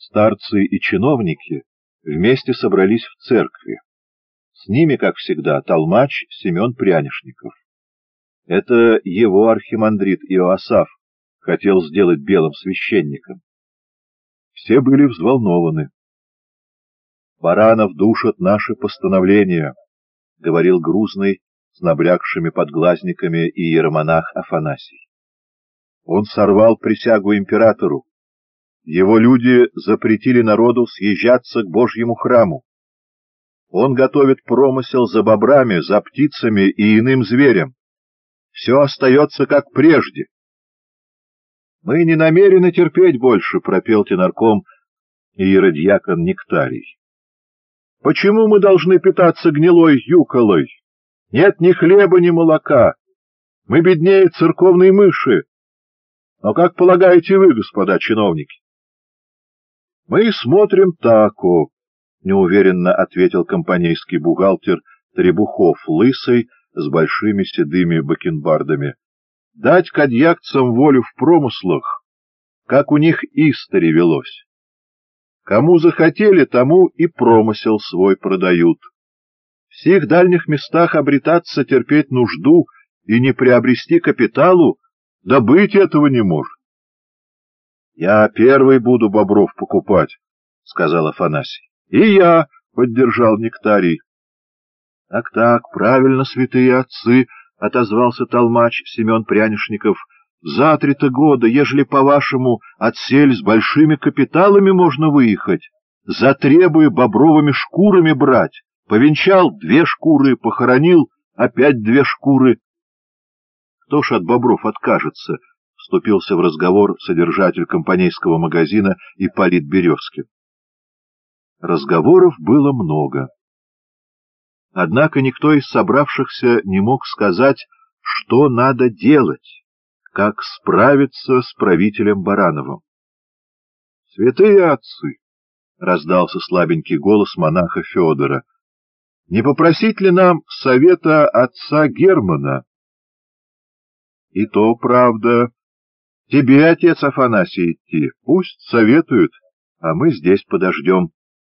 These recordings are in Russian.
Старцы и чиновники вместе собрались в церкви. С ними, как всегда, толмач Семен Прянишников. Это его архимандрит Иоасаф хотел сделать белым священником. Все были взволнованы. «Баранов душат наши постановления», — говорил грузный с набрякшими подглазниками иеромонах Афанасий. «Он сорвал присягу императору. Его люди запретили народу съезжаться к Божьему храму. Он готовит промысел за бобрами, за птицами и иным зверем. Все остается как прежде». «Мы не намерены терпеть больше», — пропел тенорком иеродьякон Нектарий. «Почему мы должны питаться гнилой юколой? Нет ни хлеба, ни молока. Мы беднее церковной мыши. Но как полагаете вы, господа чиновники?» «Мы смотрим тако», — неуверенно ответил компанейский бухгалтер Требухов, лысый, с большими седыми бакенбардами. «Дать кадьякцам волю в промыслах, как у них истори велось. Кому захотели, тому и промысел свой продают. В сих дальних местах обретаться, терпеть нужду и не приобрести капиталу, да быть этого не может». «Я первый буду бобров покупать», — сказал Афанасий. «И я», — поддержал Нектарий. «Так, правильно, святые отцы», — отозвался толмач Семен Прянишников. «За 3-то года, ежели, по-вашему, отсель с большими капиталами можно выехать, затребуя бобровыми шкурами брать. Повенчал 2 шкуры, похоронил опять 2 шкуры. Кто ж от бобров откажется?» — вступился в разговор содержатель компанейского магазина Ипполит Березкин. Разговоров было много. Однако никто из собравшихся не мог сказать, что надо делать, как справиться с правителем Барановым. «Святые отцы!» — раздался слабенький голос монаха Федора. «Не попросить ли нам совета отца Германа?» «И то правда. Тебе, отец Афанасий, идти. Пусть советуют, а мы здесь подождем».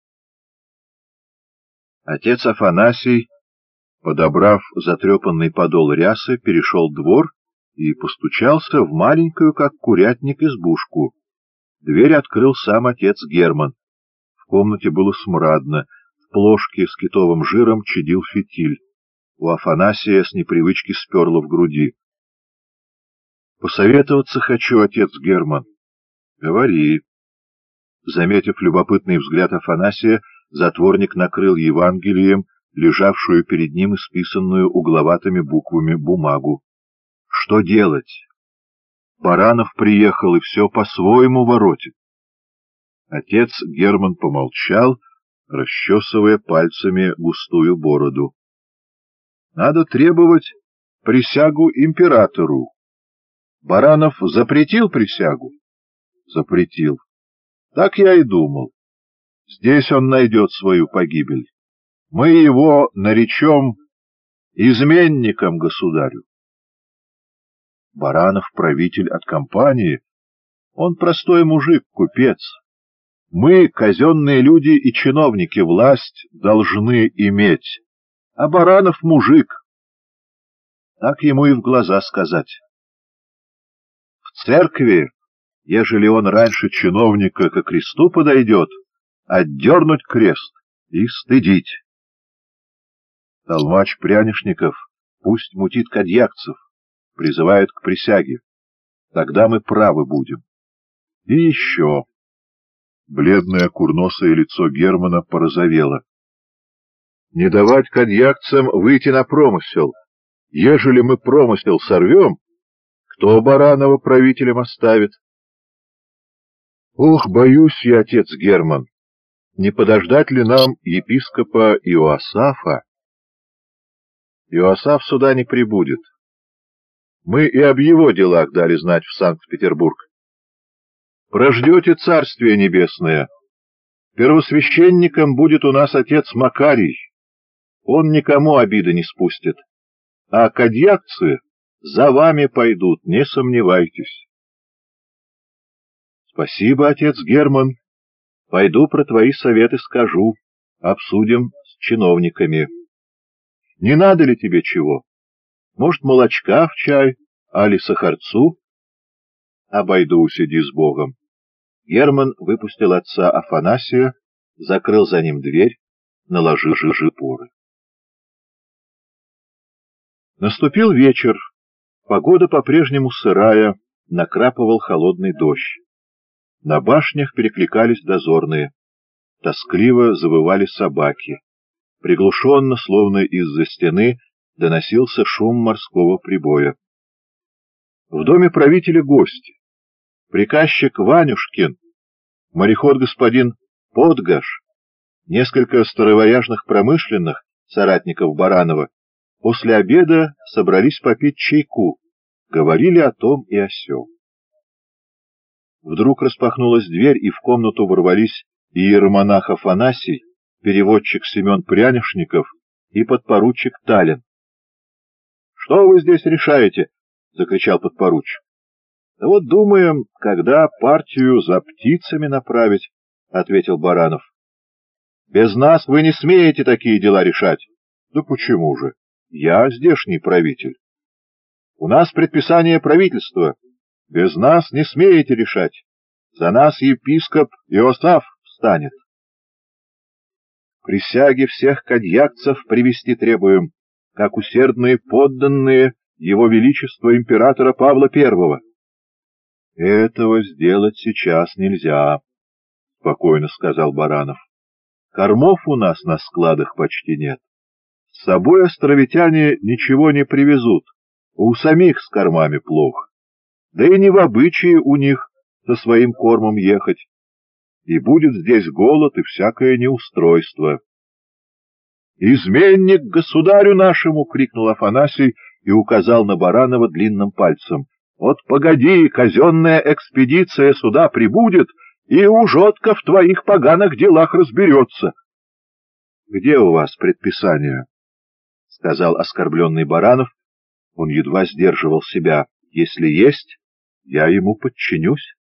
Отец Афанасий, подобрав затрепанный подол рясы, перешел двор и постучался в маленькую, как курятник, избушку. Дверь открыл сам отец Герман. В комнате было смрадно, в плошке с китовым жиром чадил фитиль. У Афанасия с непривычки сперло в груди. — Посоветоваться хочу, отец Герман. — Говори. Заметив любопытный взгляд Афанасия, затворник накрыл Евангелием лежавшую перед ним исписанную угловатыми буквами бумагу. Что делать? Баранов приехал и все по-своему воротит. Отец Герман помолчал, расчесывая пальцами густую бороду. Надо требовать присягу императору. Баранов запретил присягу? Запретил. Так я и думал. Здесь он найдет свою погибель. Мы его наречем изменником государю. Баранов — правитель от компании. Он простой мужик, купец. Мы, казенные люди и чиновники, власть должны иметь. А Баранов — мужик. Так ему и в глаза сказать. В церкви, ежели он раньше чиновника ко кресту подойдет, отдернуть крест и стыдить. Толмач Прянишников пусть мутит кадьякцев, призывает к присяге. Тогда мы правы будем. И еще. Бледное курносое лицо Германа порозовело. Не давать кадьякцам выйти на промысел. Ежели мы промысел сорвем, кто Баранова правителем оставит? Ох, боюсь я, отец Герман, не подождать ли нам епископа Иоасафа? Иоасаф сюда не прибудет. Мы и об его делах дали знать в Санкт-Петербург. Прождете царствие небесное. Первосвященником будет у нас отец Макарий. Он никому обиды не спустит. А кадьякцы за вами пойдут, не сомневайтесь. Спасибо, отец Герман. Пойду про твои советы скажу, обсудим с чиновниками. Не надо ли тебе чего? Может, молочка в чай, али сахарцу? Обойдусь, иди с Богом. Герман выпустил отца Афанасия, закрыл за ним дверь, наложил жипуры. Наступил вечер. Погода по-прежнему сырая, накрапывал холодный дождь. На башнях перекликались дозорные. Тоскливо завывали собаки. Приглушенно, словно из-за стены, доносился шум морского прибоя. В доме правителя гости. Приказчик Ванюшкин, мореход господин Подгаш, несколько старовояжных промышленных соратников Баранова после обеда собрались попить чайку, говорили о том и о сём. Вдруг распахнулась дверь, и в комнату ворвались иеромонах Афанасий, переводчик Семен Прянишников и подпоручик Талин. — Что вы здесь решаете? — закричал подпоручик. — Да вот думаем, когда партию за птицами направить, — ответил Баранов. — Без нас вы не смеете такие дела решать. — Да почему же? Я здешний правитель. — У нас предписание правительства. Без нас не смеете решать. За нас епископ Иосаф встанет. Присяги всех кадьякцев привести требуем, как усердные подданные его величества императора Павла I. — Этого сделать сейчас нельзя, — спокойно сказал Баранов. — Кормов у нас на складах почти нет. С собой островитяне ничего не привезут, у самих с кормами плохо. Да и не в обычае у них со своим кормом ехать. И будет здесь голод и всякое неустройство. «Изменник государю нашему!» — крикнул Афанасий и указал на Баранова длинным пальцем. «Вот погоди, казенная экспедиция сюда прибудет, и ужотка в твоих поганых делах разберется». «Где у вас предписание?» — сказал оскорбленный Баранов. Он едва сдерживал себя. «Если есть, я ему подчинюсь».